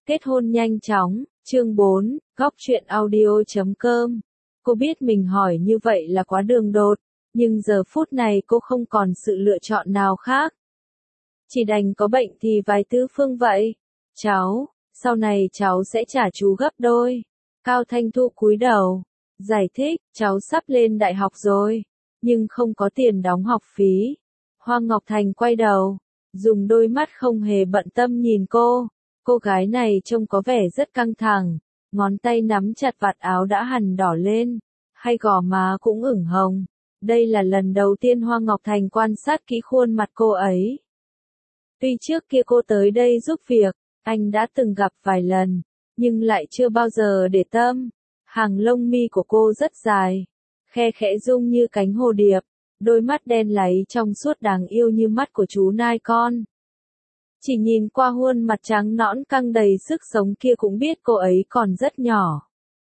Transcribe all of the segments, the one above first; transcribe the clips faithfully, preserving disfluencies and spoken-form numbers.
Kết hôn nhanh chóng, chương bốn, góc truyện audio chấm com. Cô biết mình hỏi như vậy là quá đường đột, nhưng giờ phút này cô không còn sự lựa chọn nào khác. Chỉ đành có bệnh thì vài tư phương vậy. Cháu, sau này cháu sẽ trả chú gấp đôi. Cao Thanh Thu cúi đầu, giải thích, cháu sắp lên đại học rồi, nhưng không có tiền đóng học phí. Hoa Ngọc Thành quay đầu, dùng đôi mắt không hề bận tâm nhìn cô. Cô gái này trông có vẻ rất căng thẳng, ngón tay nắm chặt vạt áo đã hằn đỏ lên, hay gò má cũng ửng hồng. Đây là lần đầu tiên Hoa Ngọc Thành quan sát kỹ khuôn mặt cô ấy. Tuy trước kia cô tới đây giúp việc, anh đã từng gặp vài lần, nhưng lại chưa bao giờ để tâm. Hàng lông mi của cô rất dài, khe khẽ rung như cánh hồ điệp, đôi mắt đen láy trong suốt đáng yêu như mắt của chú nai con. Chỉ nhìn qua khuôn mặt trắng nõn căng đầy sức sống kia cũng biết cô ấy còn rất nhỏ.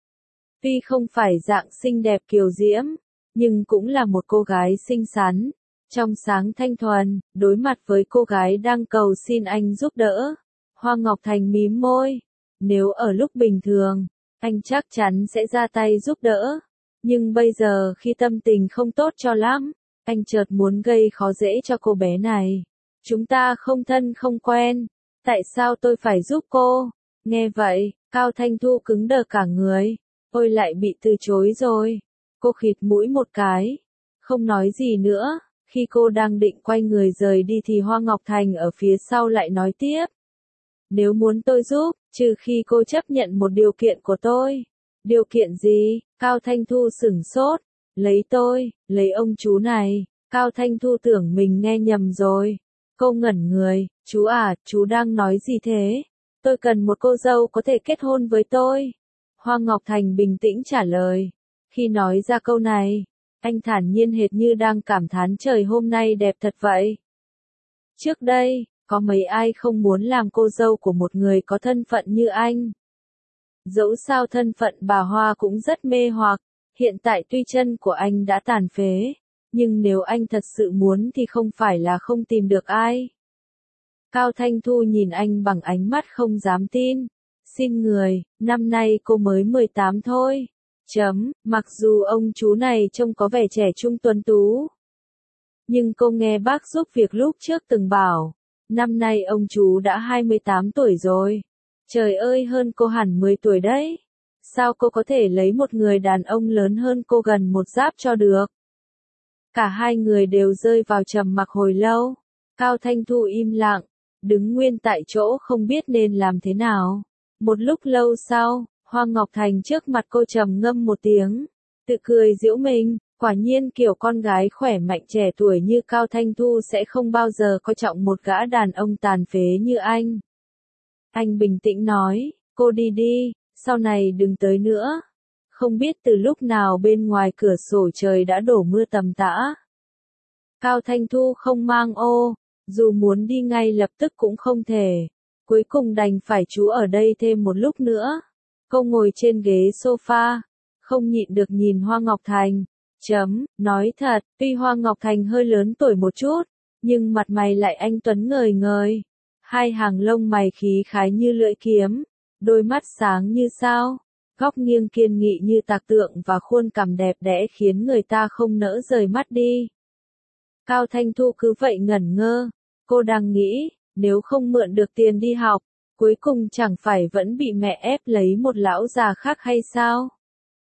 Tuy không phải dạng xinh đẹp kiều diễm, nhưng cũng là một cô gái xinh xắn, trong sáng thanh thuần. Đối mặt với cô gái đang cầu xin anh giúp đỡ, Hoa Ngọc Thành mím môi. Nếu ở lúc bình thường, anh chắc chắn sẽ ra tay giúp đỡ. Nhưng bây giờ khi tâm tình không tốt cho lắm, anh chợt muốn gây khó dễ cho cô bé này. Chúng ta không thân không quen, tại sao tôi phải giúp cô? Nghe vậy, Cao Thanh Thu cứng đờ cả người. Ôi, lại bị từ chối rồi. Cô khịt mũi một cái, không nói gì nữa. Khi cô đang định quay người rời đi thì Hoa Ngọc Thành ở phía sau lại nói tiếp. Nếu muốn tôi giúp, trừ khi cô chấp nhận một điều kiện của tôi. Điều kiện gì? Cao Thanh Thu sửng sốt. Lấy tôi, lấy ông chú này. Cao Thanh Thu tưởng mình nghe nhầm rồi. Cô ngẩn người, chú à, chú đang nói gì thế? Tôi cần một cô dâu có thể kết hôn với tôi. Hoa Ngọc Thành bình tĩnh trả lời. Khi nói ra câu này, anh thản nhiên hệt như đang cảm thán trời hôm nay đẹp thật vậy. Trước đây, có mấy ai không muốn làm cô dâu của một người có thân phận như anh? Dẫu sao thân phận bà Hoa cũng rất mê hoặc, hiện tại tuy chân của anh đã tàn phế, nhưng nếu anh thật sự muốn thì không phải là không tìm được ai. Cao Thanh Thu nhìn anh bằng ánh mắt không dám tin. Xin người, năm nay cô mới mười tám thôi. Chấm, mặc dù ông chú này trông có vẻ trẻ trung tuấn tú. Nhưng cô nghe bác giúp việc lúc trước từng bảo, năm nay ông chú đã hai mươi tám tuổi rồi. Trời ơi, hơn cô hẳn mười tuổi đấy. Sao cô có thể lấy một người đàn ông lớn hơn cô gần một giáp cho được? Cả hai người đều rơi vào trầm mặc hồi lâu. Cao Thanh Thu im lặng, đứng nguyên tại chỗ không biết nên làm thế nào. Một lúc lâu sau, Hoa Ngọc Thành trước mặt cô trầm ngâm một tiếng, tự cười giễu mình. Quả nhiên kiểu con gái khỏe mạnh trẻ tuổi như Cao Thanh Thu sẽ không bao giờ coi trọng một gã đàn ông tàn phế như anh. Anh bình tĩnh nói, cô đi đi, sau này đừng tới nữa. Không biết từ lúc nào bên ngoài cửa sổ trời đã đổ mưa tầm tã. Cao Thanh Thu không mang ô, dù muốn đi ngay lập tức cũng không thể. Cuối cùng đành phải trú ở đây thêm một lúc nữa. Cô ngồi trên ghế sofa, không nhịn được nhìn Hoa Ngọc Thành. Chấm, nói thật, tuy Hoa Ngọc Thành hơi lớn tuổi một chút, nhưng mặt mày lại anh tuấn ngời ngời. Hai hàng lông mày khí khái như lưỡi kiếm, đôi mắt sáng như sao, góc nghiêng kiên nghị như tạc tượng và khuôn cằm đẹp đẽ khiến người ta không nỡ rời mắt đi. Cao Thanh Thu cứ vậy ngẩn ngơ, cô đang nghĩ, nếu không mượn được tiền đi học, cuối cùng chẳng phải vẫn bị mẹ ép lấy một lão già khác hay sao?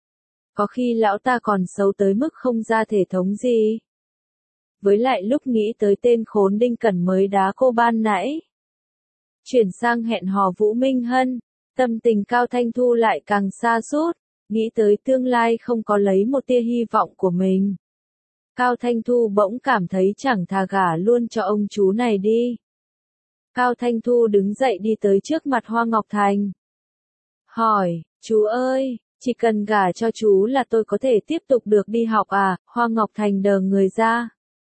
Có khi lão ta còn xấu tới mức không ra thể thống gì. Với lại lúc nghĩ tới tên khốn Đinh Cẩn mới đá cô ban nãy. Chuyển sang hẹn hò Vũ Minh Hân, tâm tình Cao Thanh Thu lại càng sa sút, nghĩ tới tương lai không có lấy một tia hy vọng của mình. Cao Thanh Thu bỗng cảm thấy chẳng thà gả luôn cho ông chú này đi. Cao Thanh Thu đứng dậy đi tới trước mặt Hoa Ngọc Thành. Hỏi, chú ơi, chỉ cần gả cho chú là tôi có thể tiếp tục được đi học à? Hoa Ngọc Thành đờ người ra.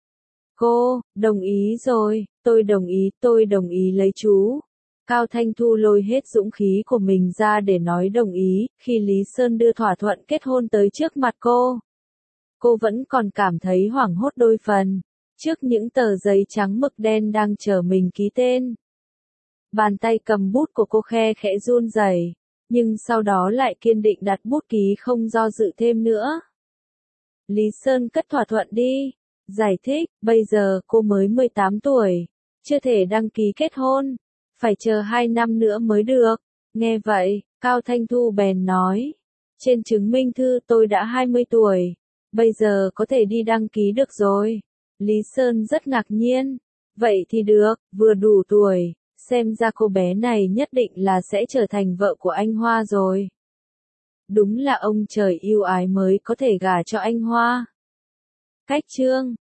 Cô, đồng ý rồi, tôi đồng ý, tôi đồng ý lấy chú. Cao Thanh Thu lôi hết dũng khí của mình ra để nói đồng ý, khi Lý Sơn đưa thỏa thuận kết hôn tới trước mặt cô. Cô vẫn còn cảm thấy hoảng hốt đôi phần, trước những tờ giấy trắng mực đen đang chờ mình ký tên. Bàn tay cầm bút của cô khe khẽ run rẩy, nhưng sau đó lại kiên định đặt bút ký không do dự thêm nữa. Lý Sơn cất thỏa thuận đi. Giải thích, bây giờ cô mới mười tám tuổi, chưa thể đăng ký kết hôn, phải chờ hai năm nữa mới được. Nghe vậy, Cao Thanh Thu bèn nói, trên chứng minh thư tôi đã hai mươi tuổi, bây giờ có thể đi đăng ký được rồi. Lý Sơn rất ngạc nhiên, vậy thì được, vừa đủ tuổi, xem ra cô bé này nhất định là sẽ trở thành vợ của anh Hoa rồi. Đúng là ông trời yêu ái mới có thể gả cho anh Hoa. Cách chương